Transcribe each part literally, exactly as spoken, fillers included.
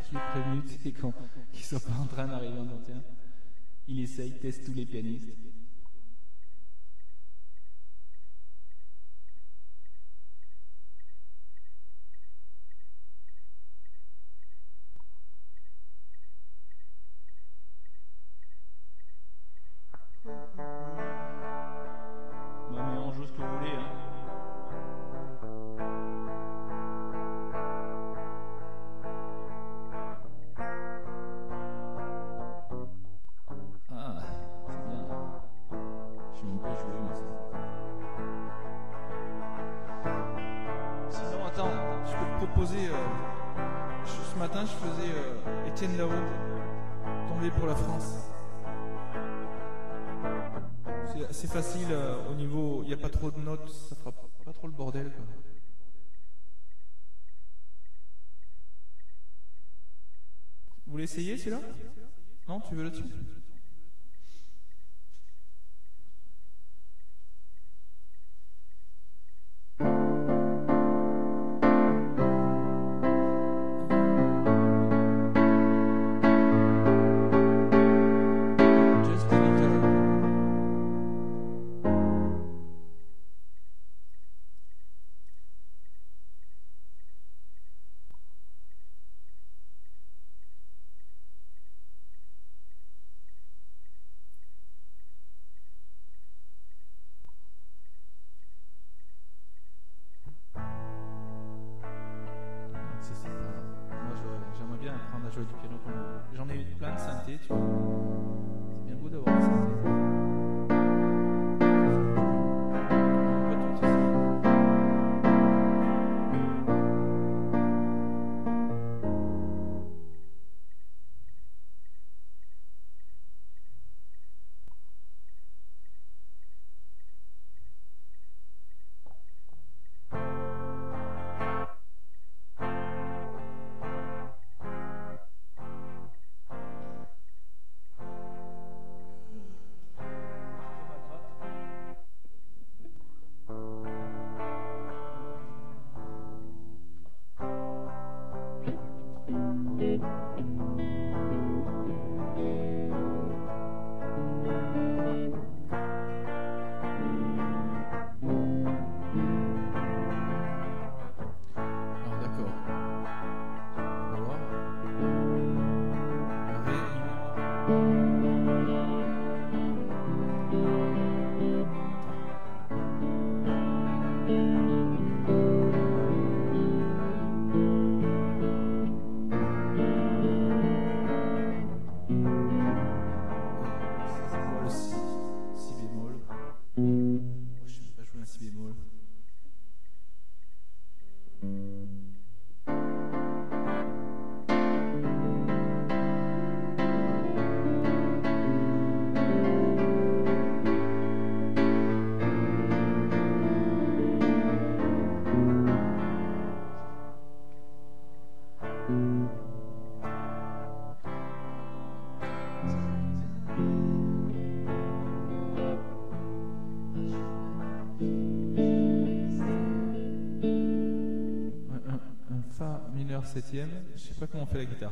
qui est prévenu, tu sais, qu'on- qu'ils ne soient pas en train d'arriver en entretien. Il essaye, teste tous les pianistes. Non mais on joue ce que vous voulez, hein. Ah, c'est bien. Je sais même pas jouer, moi, ça. Sinon, attends, je peux te proposer. euh, je- ce matin, je faisais euh, Étienne Dao, Tomber pour la France. C'est assez facile euh, au niveau. Il n'y a pas trop de notes, ça fera pas trop le bordel, quoi. Vous voulez essayer celui-là? Non, tu veux là-dessus? Just a little. Ça, c'est pas- Moi, je- j'aimerais bien apprendre à jouer du piano comme vous. J'en ai eu plein de synthés, tu vois. C'est bien beau d'avoir des synthés. Pas tout ici. Alors, d'accord. On va voir. Ré, c'est quoi le si, si bémol? Moi, je sais même pas jouer un si bémol. Un, un- un fa mineur septième, je sais pas comment on fait la guitare.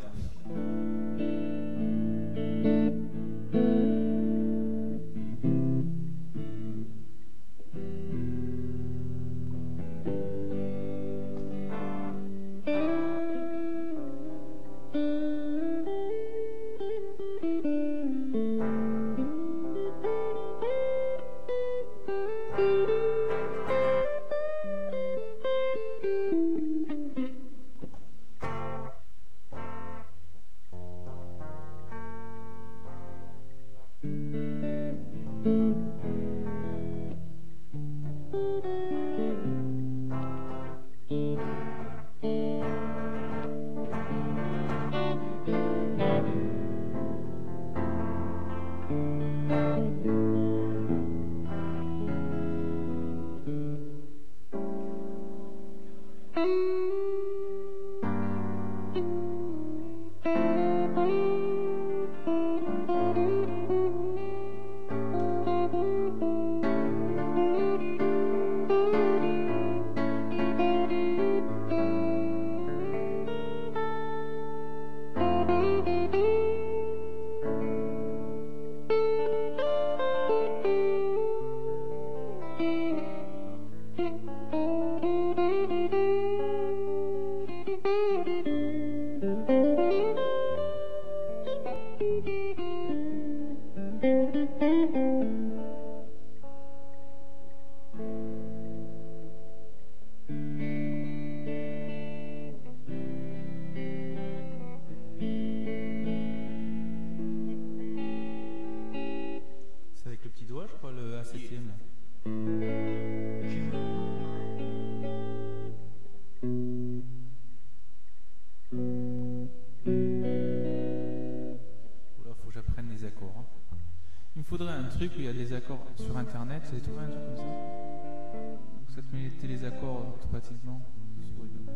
faudrait un truc où il y a des accords sur internet. Vous avez trouvé un truc comme ça? Donc ça te mettait les accords automatiquement sur une...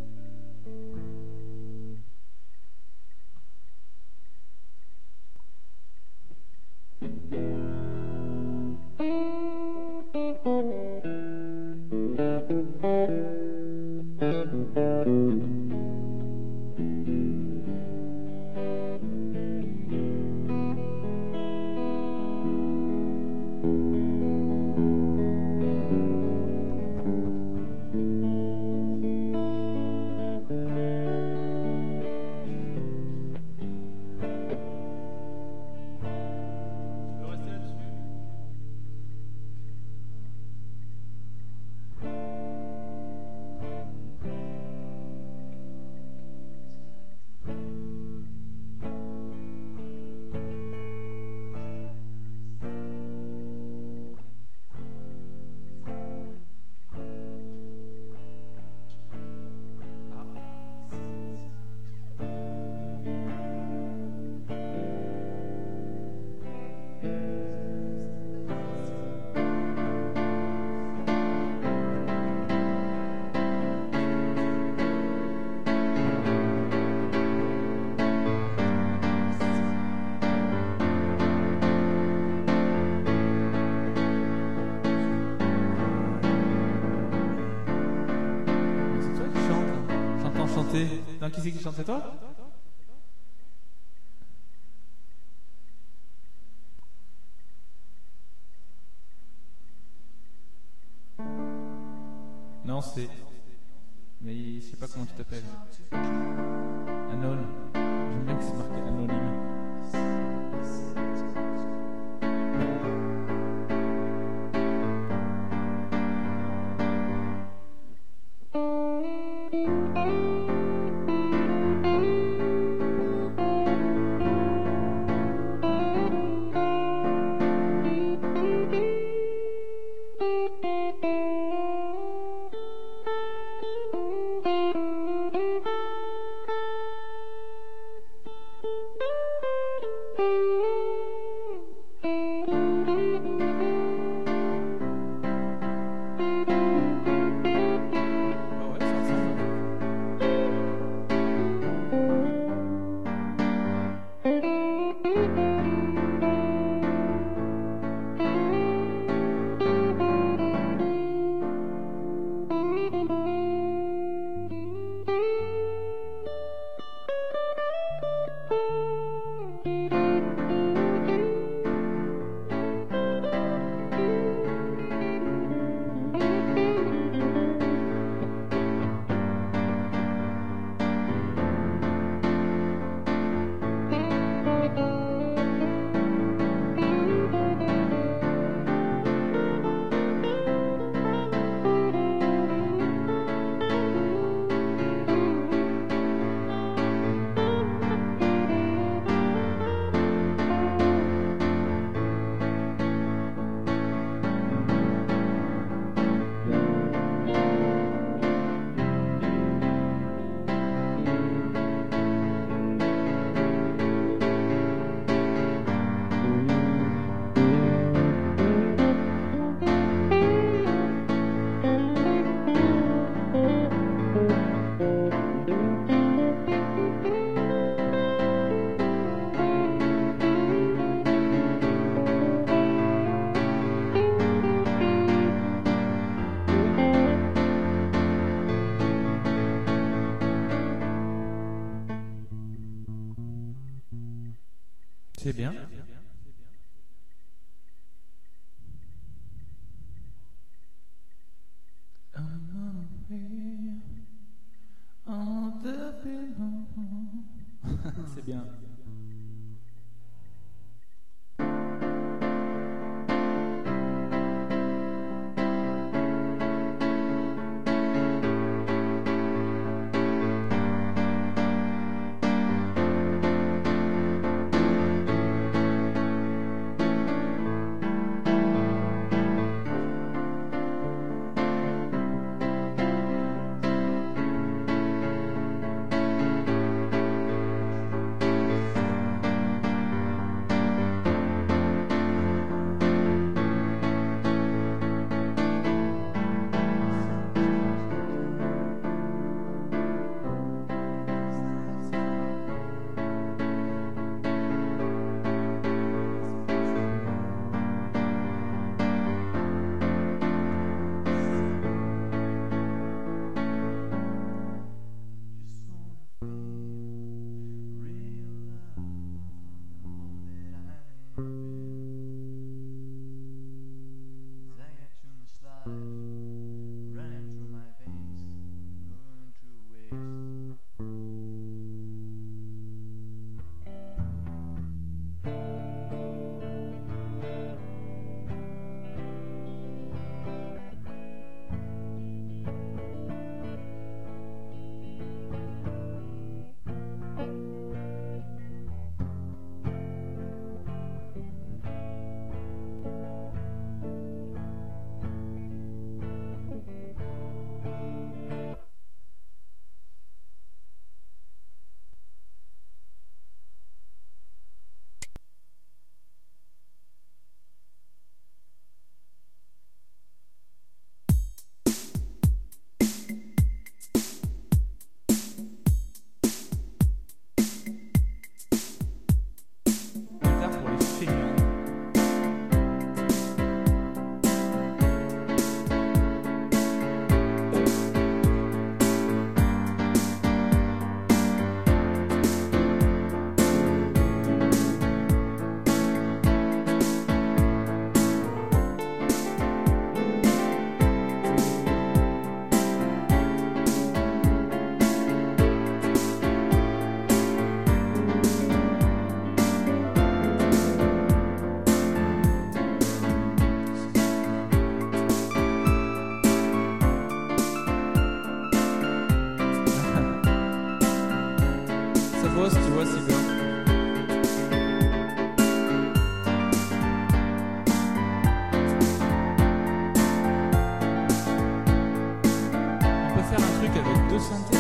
Non, qui c'est qui chante? C'est toi? Non, c'est... Mais je sais pas comment tu t'appelles. Anon. J'aime bien que c'est marqué anonyme. C'est bien. C'est bien. boss, tu vois, c'est bien. On peut faire un truc avec deux synthés.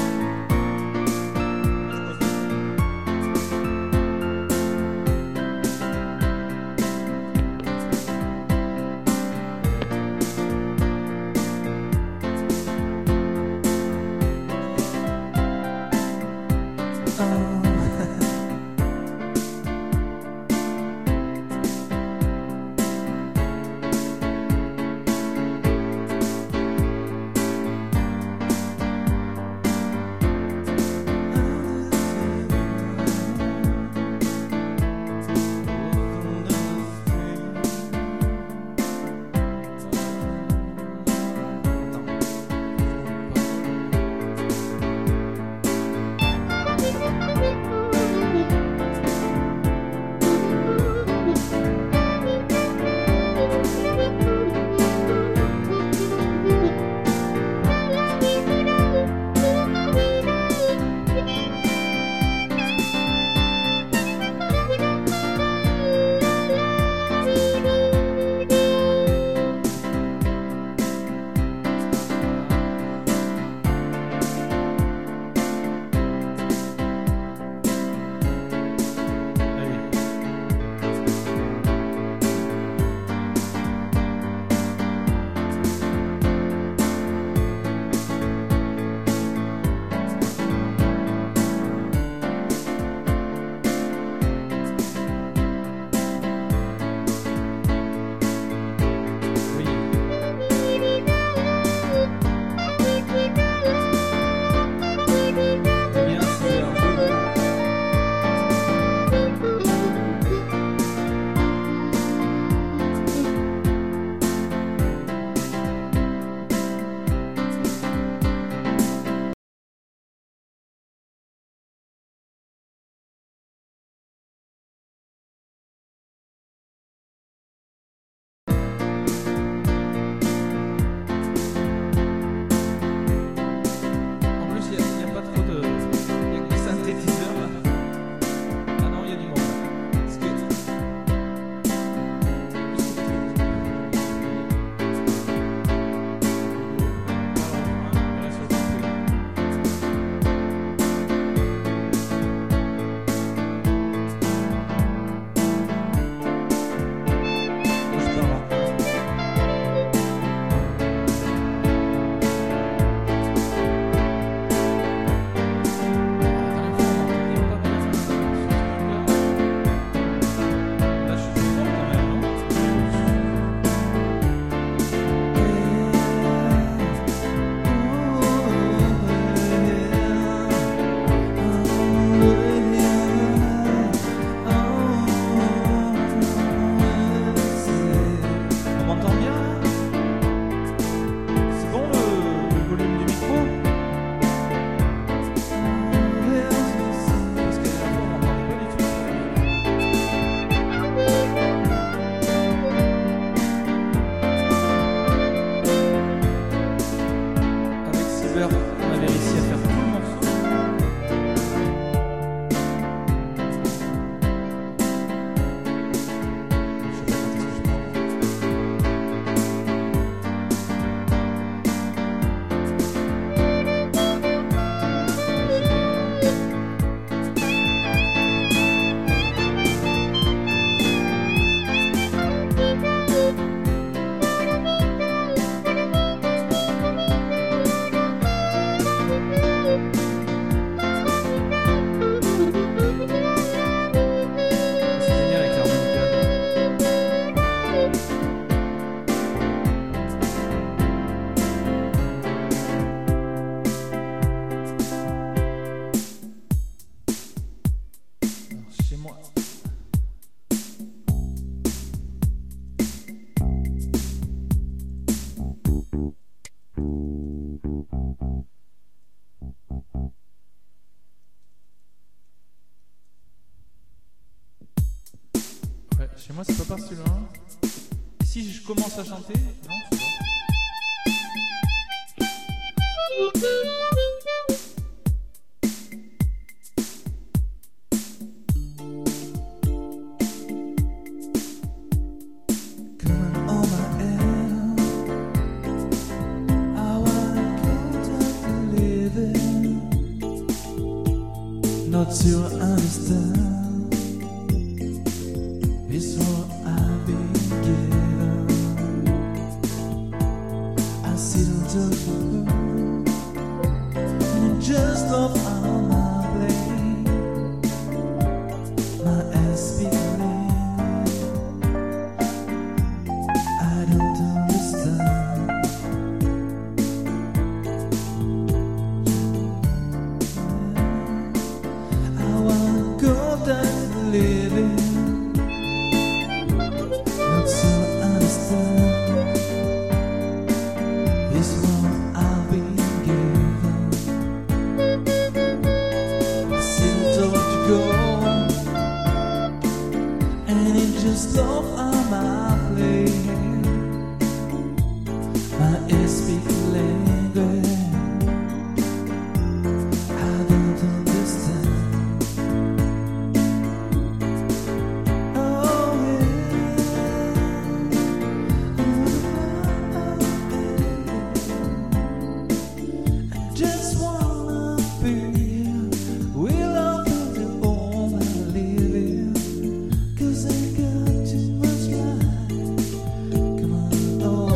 Chez moi, c'est pas par celui-là. Si je commence à chanter, non, c'est pas. not to understand. It's what I've been given. I sit on top of her and I just love all my blame. My ass feeling I don't understand. I wanna go down to living, not so understand. It's what I've been given. I still told you go, and it just love on my plate. My ears speak language I don't understand. Oh yeah, I just wanna be with all of the home I live in, 'cause I got too much life. Come on, oh.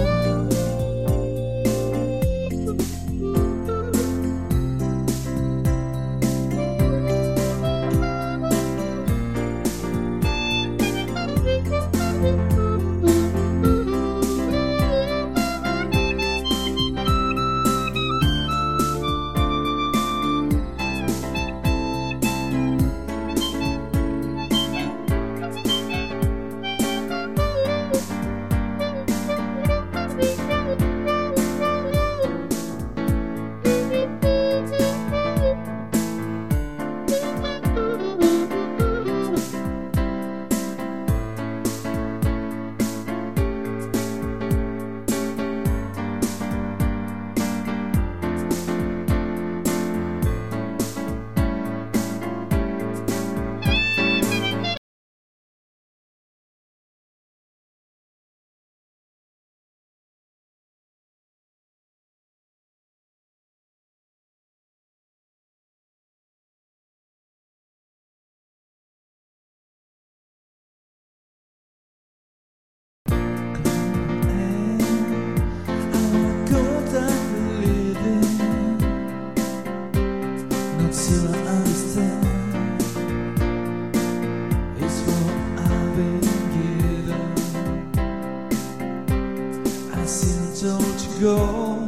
Told you go,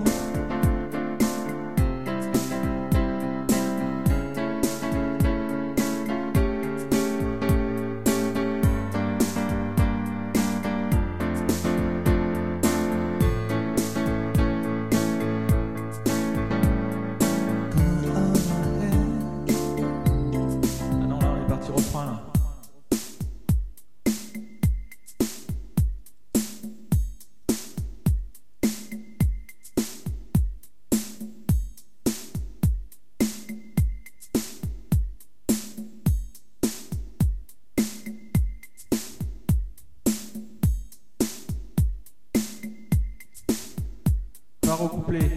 ah non, là on est parti refrain là. Part au couplet.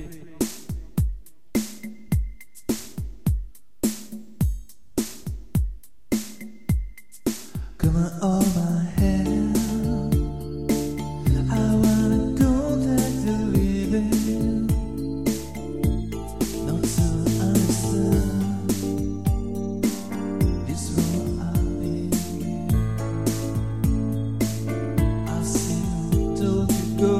Come on, all my hand. I wanna go back to living, not to understand. It's what I've been given. I still told you go,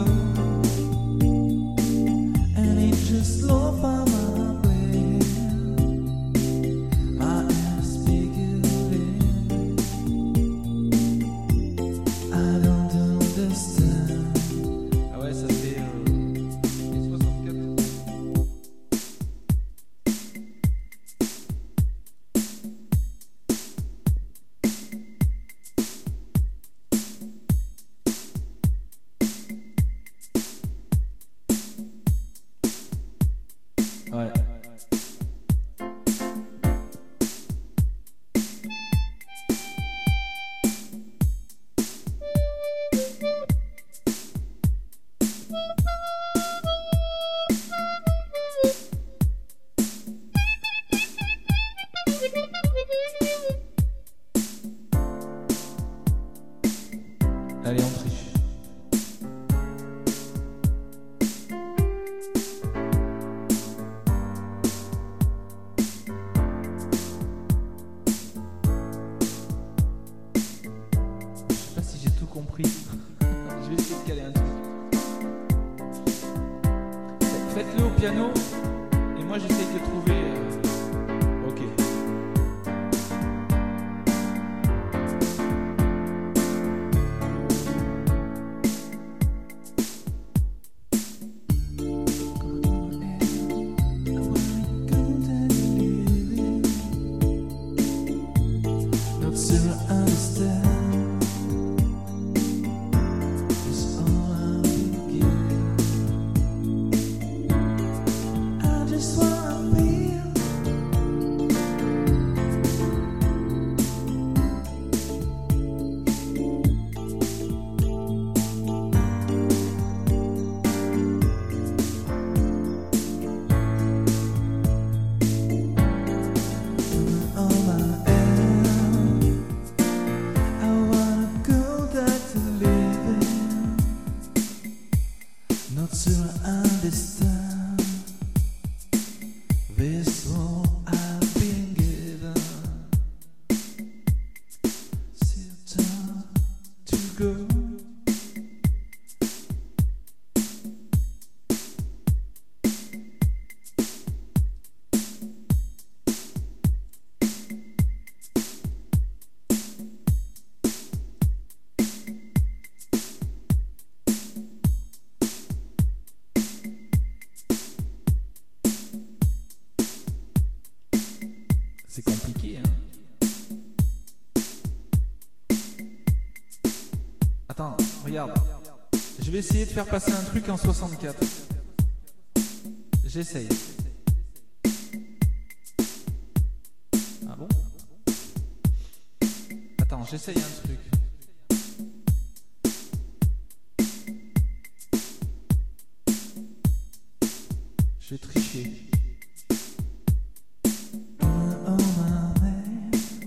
and it just love on my plate. My ass bigger than piano et moi j'essaye de trouver. euh, Ok. Not still understand. It's all I've been given. I just wanna feel. All I am. I wanna go back to living. Not to understand. This all I've been given. Still time to go. C'est compliqué, hein. Attends, regarde. Je vais essayer de faire passer un truc en soixante-quatre. J'essaye. Ah bon? Attends, j'essaye un truc. Je vais tricher. Oh my man,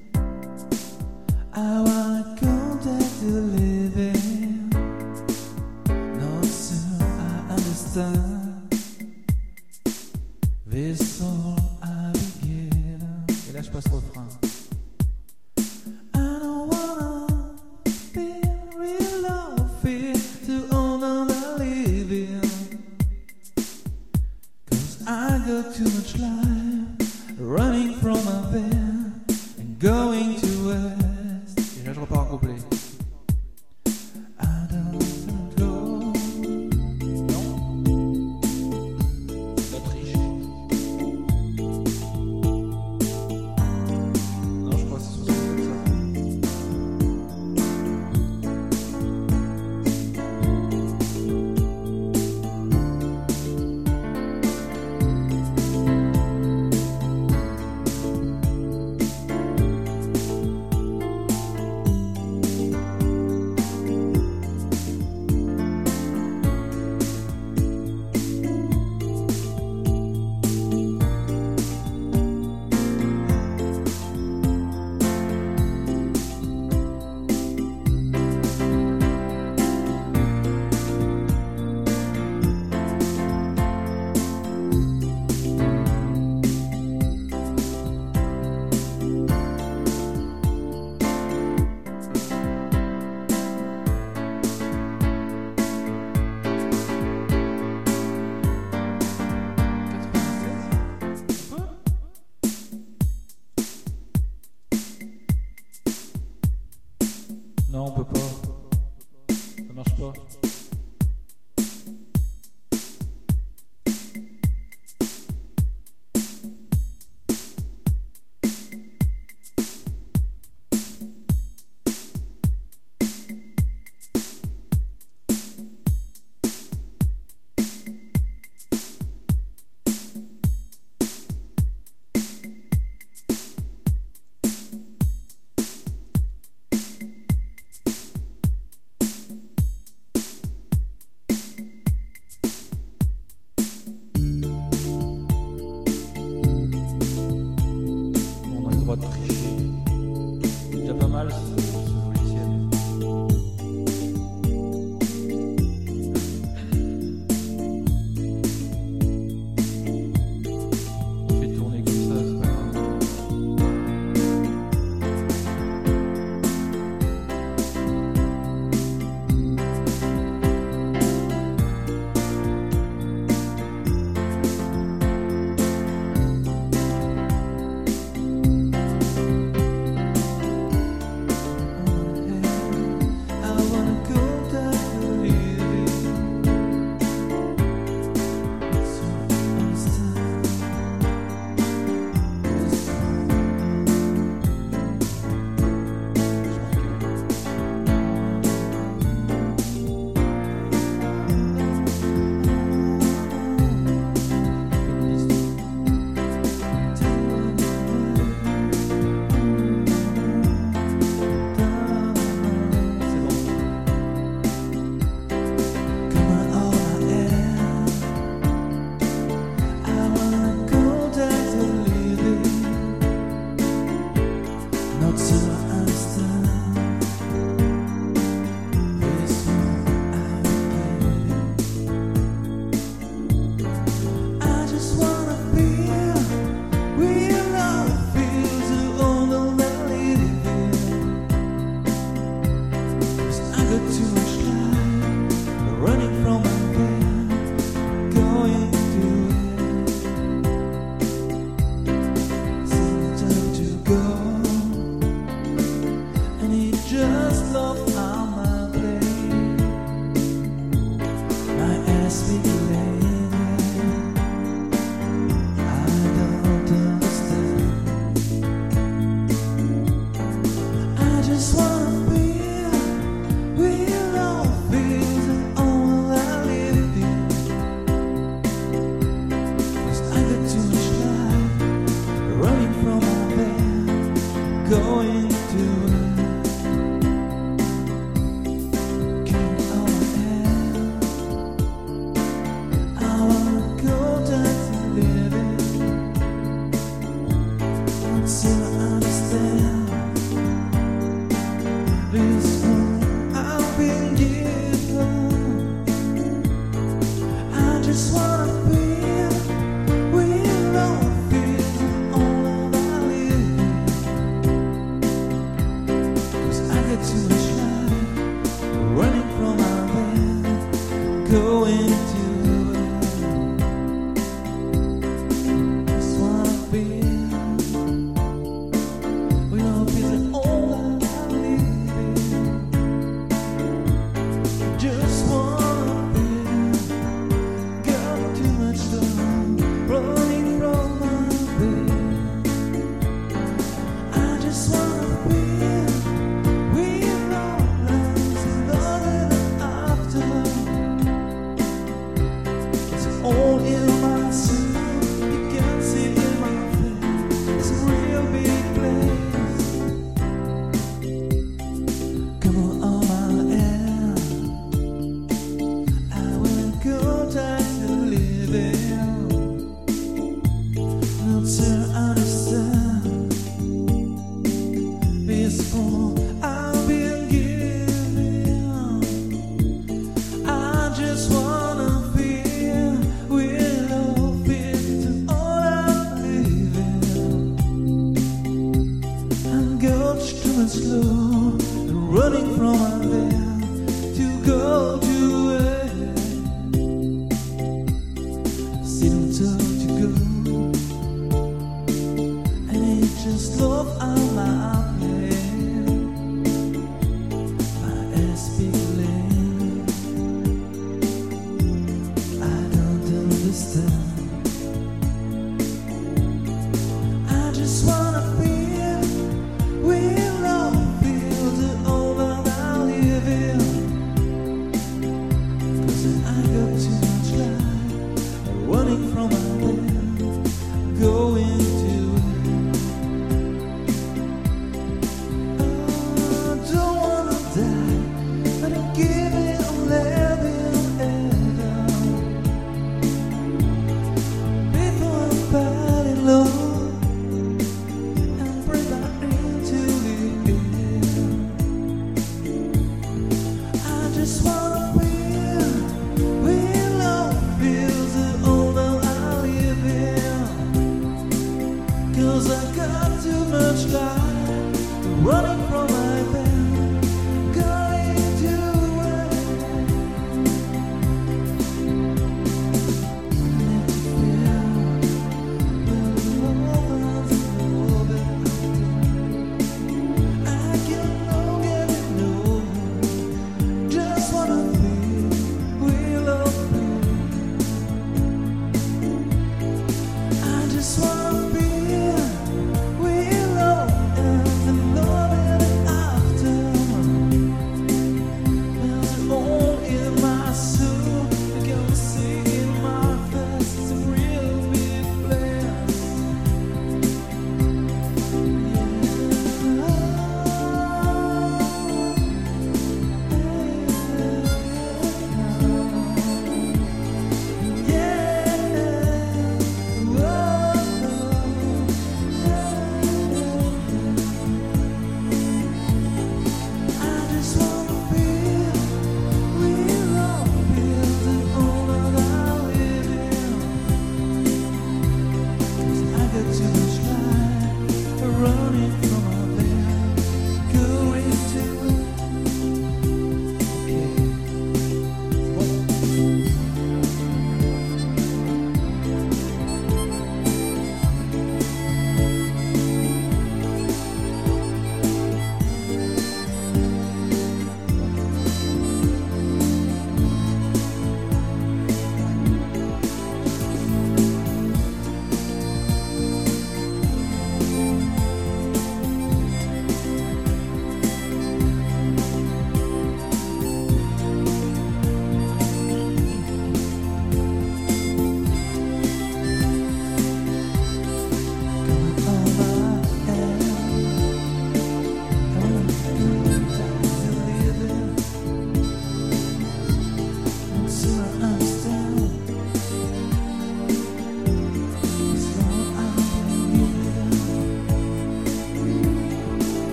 I wanna go back to living. Not soon I understand. This all I begin. Et là, je passe au refrain. I don't wanna be real or fear to own all I live in. Cause I got too much life running from my bed and going to west. Et là, je repars en couplet. I don't go. La triche. Non, je crois que c'est soixante-quatre ça. Non, on peut pas. Ça marche pas. On a le droit de tricher. C'est déjà pas mal ce, ce logiciel. On fait tourner comme ça, c'est pas grave. going to kill our air. I wanna go down to living until I understand this one I've been given. I just wanna be with all fears and all that I live in. 'Cause I get too much life running from my bed, going to just wanna be with all fears and all that I live in. Just wanna be, got too much love running from my bed. I just wanna be with all lies and all that after. It's all in my soul, you can't see in my face. It's a real big place. Come on, all my air. I will go down to living until I understand this form I've been given. I just wanna feel with love into all I'm living. I'm going too much slow and running from my bed to go to it. See them tell to go, and it just love out my plan. My ass big lane, I don't understand. I just wanna feel with love feels it all that I live in. 'Cause I got too much life running from my bed, going to I don't wanna die, but I give it all living ever. Before I fall in love and breathe out into the air. I just wanna feel with love feels it all that I live in. 'Cause I got too much life running from my bed, going to it. I need to feel the love and love it. I can no get it no. Just wanna feel with love. I just wanna feel with love and the love and after.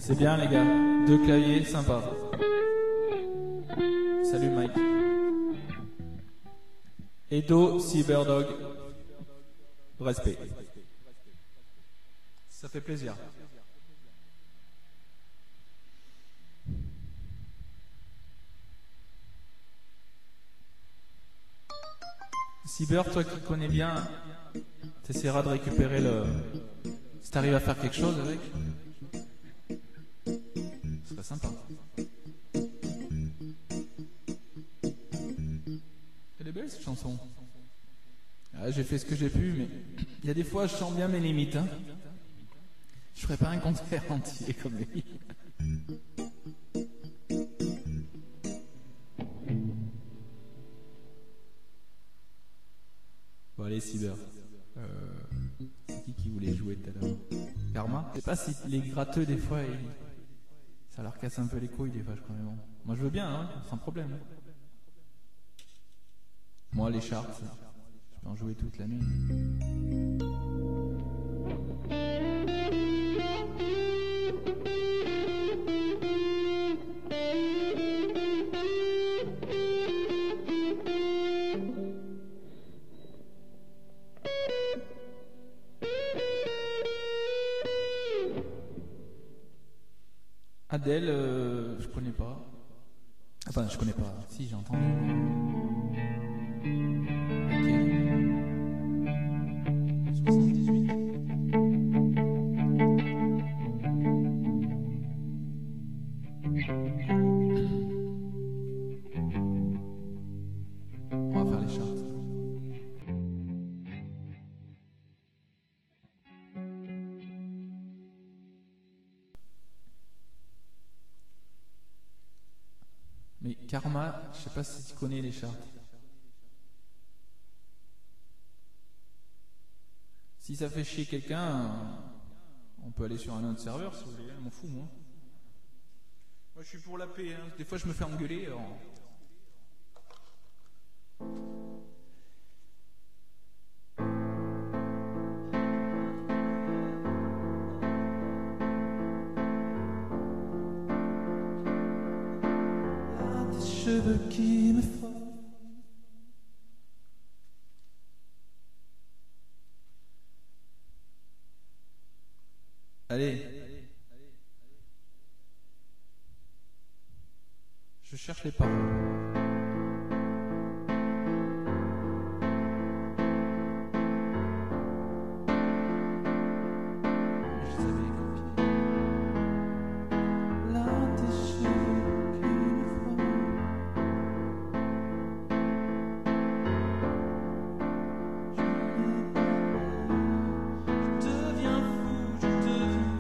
C'est bien les gars, deux claviers, sympa. Salut Mike. Edo, Cyberdog, respect. Ça fait plaisir. Cyber, toi qui connais bien, t'essaieras de récupérer le... Si t'arrives à faire quelque chose avec, ce serait sympa. Elle est belle cette chanson. Ah, j'ai fait ce que j'ai pu, mais il y a des fois je sens bien mes limites. Hein. Je ferais pas un concert entier comme lui. Bon allez Cyber. Euh, c'est qui qui voulait jouer tout à l'heure? Karma? Je sais pas si les gratteux des fois, ils... ça leur casse un peu les couilles des fois je crois. Mais bon. Moi je veux bien, hein, sans problème. Moi les Sharks, je peux en jouer toute la nuit. Adèle, euh, je connais pas. Enfin, je connais pas. Si, j'ai entendu. Ok. soixante-dix-huit. On va faire les charts. Mais Karma, je sais pas si tu connais les charts. Si ça fait chier quelqu'un, on peut aller sur un autre serveur si vous voulez, je m'en fous moi. Moi je suis pour la paix, hein. Des fois je me fais engueuler. Alors... Cheveux qui me frottent. Allez. Je cherche les paroles. Je les avais copiées. Là, tes cheveux qui me frottent. Je deviens fou, je deviens.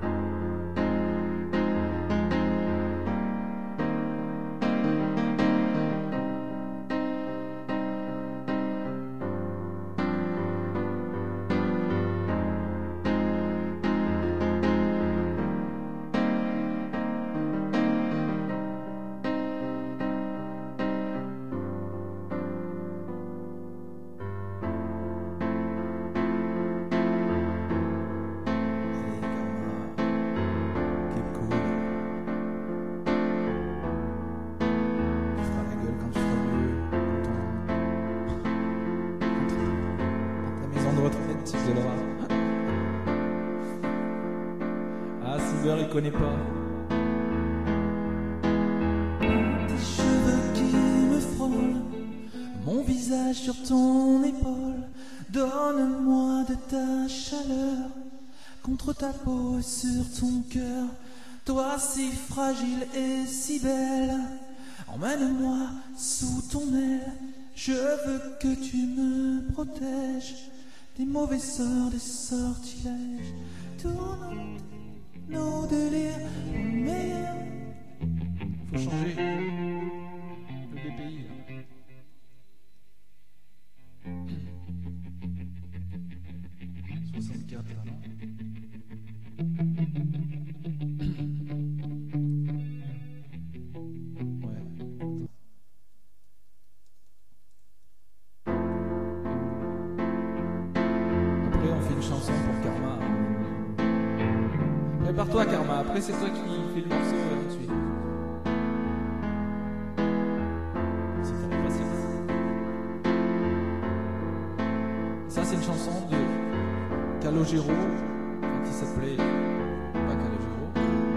Ah, Cyber, il connaît pas. Tes cheveux qui me frôlent, mon visage sur ton épaule. Donne-moi de ta chaleur contre ta peau et sur ton cœur. Toi si fragile et si belle, emmène-moi sous ton aile. Je veux que tu me protèges des mauvais sorts, des sortilèges. Tous nos, nos délires, nos meilleurs. Faut changer le B P I là. soixante-quatre là, non? Prépare-toi, Karma. Après, c'est toi qui fais le morceau euh, ensuite. Si t'as la patience. Ça, c'est une chanson de Calogero, quand il s'appelait pas Calogero.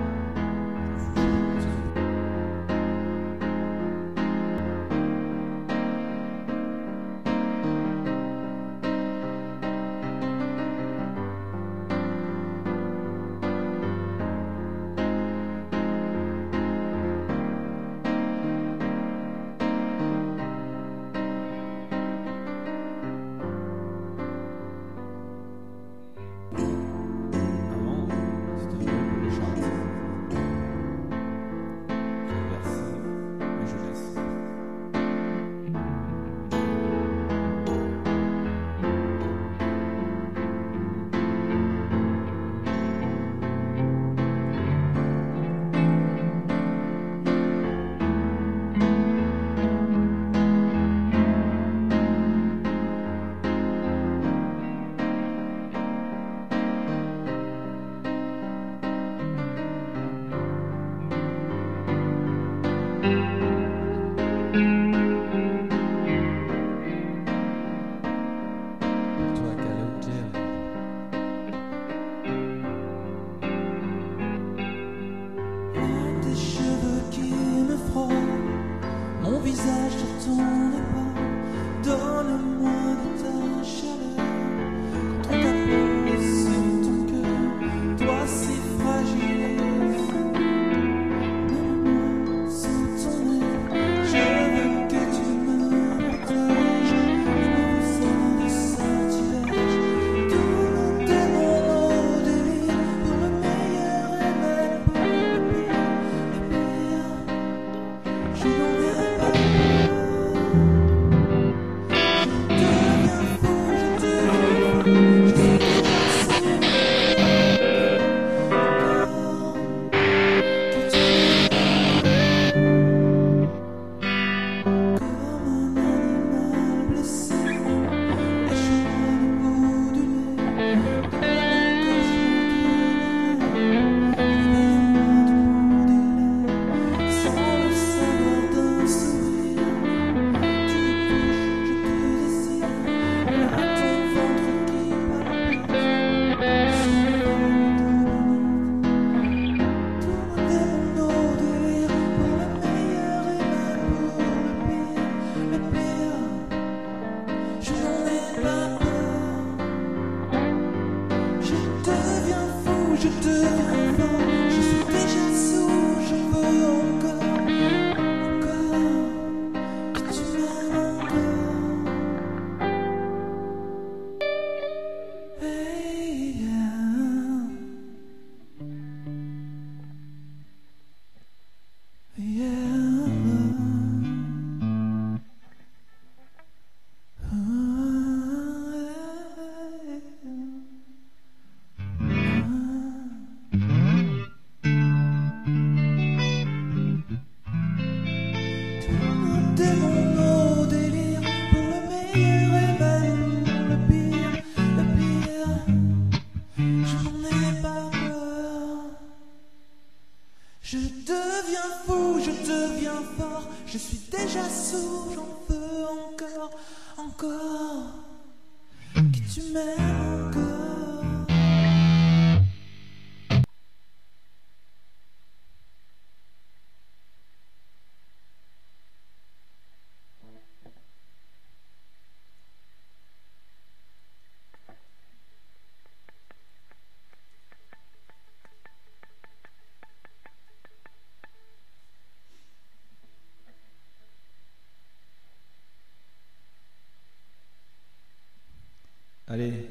Allez.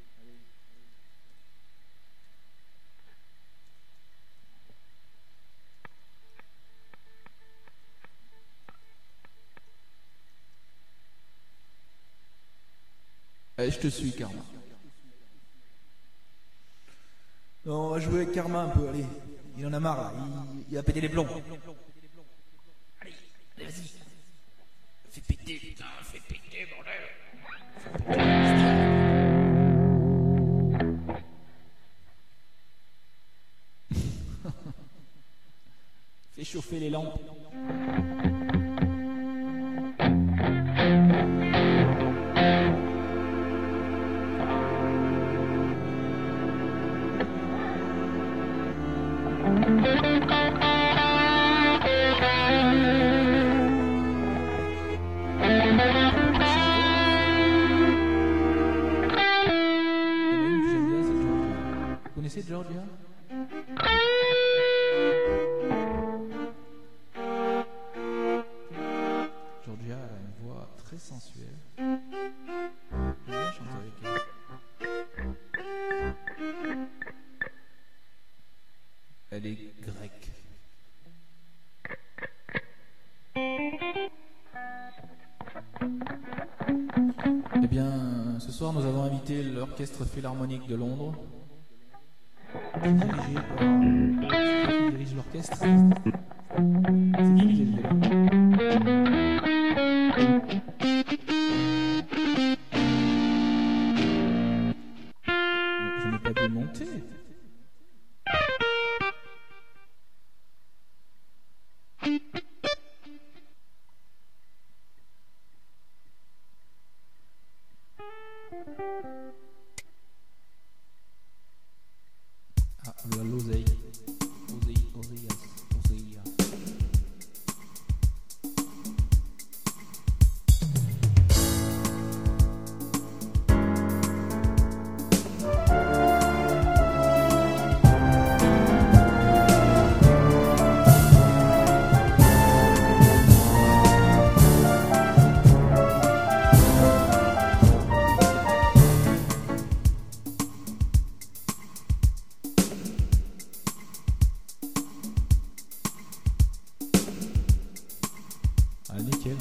Allez, je te suis, Karma. Non, on va jouer avec Karma un peu, allez. Il en a marre, là. Il, il a pété les plombs. Allez, allez, vas-y. Fais péter, putain, fais péter, bordel. Fais péter. chauffer les lampes. Vous connaissez Georgia? Georgia a une voix très sensuelle. J'aime bien chanter avec elle. Elle est grecque. Eh bien, ce soir, nous avons invité l'Orchestre Philharmonique de Londres. Dirigé par... C'est qui qui dirige l'orchestre? C'est qui qui dirige Je n'ai pas pu monter. Ah, la l'oseille. Oseille, oseillas, oseilla. Ah, nickel.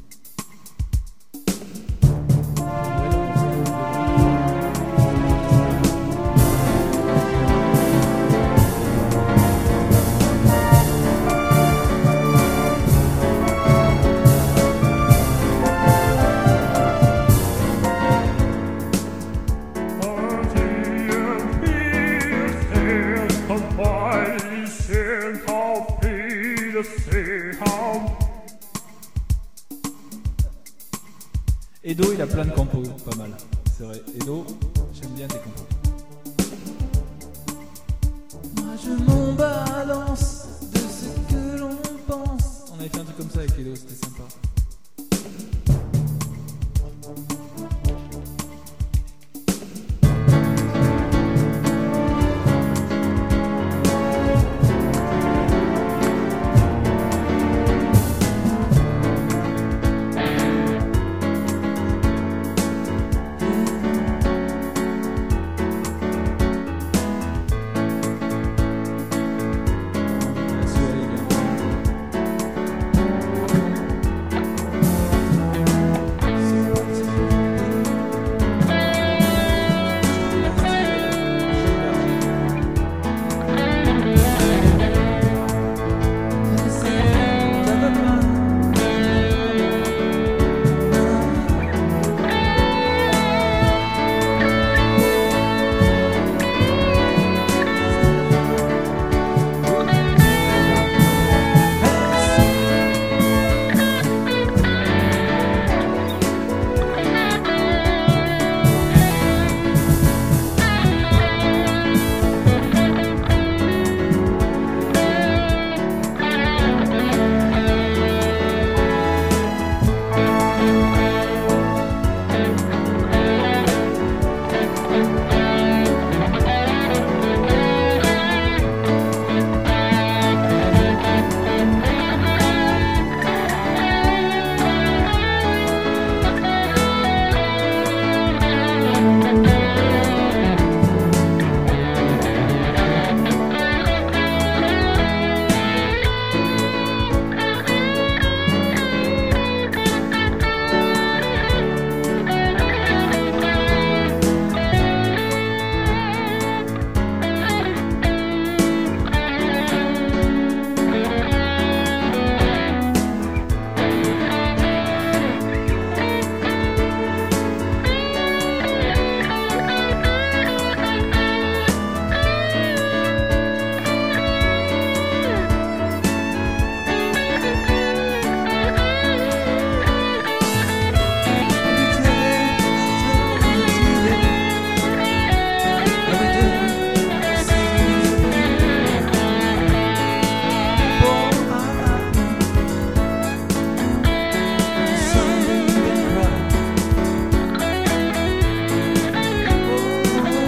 Edo, il a plein de compos, pas mal. C'est vrai. Edo, j'aime bien tes compos. Moi je m'en balance de ce que l'on pense. On avait fait un truc comme ça avec Edo, c'était sympa.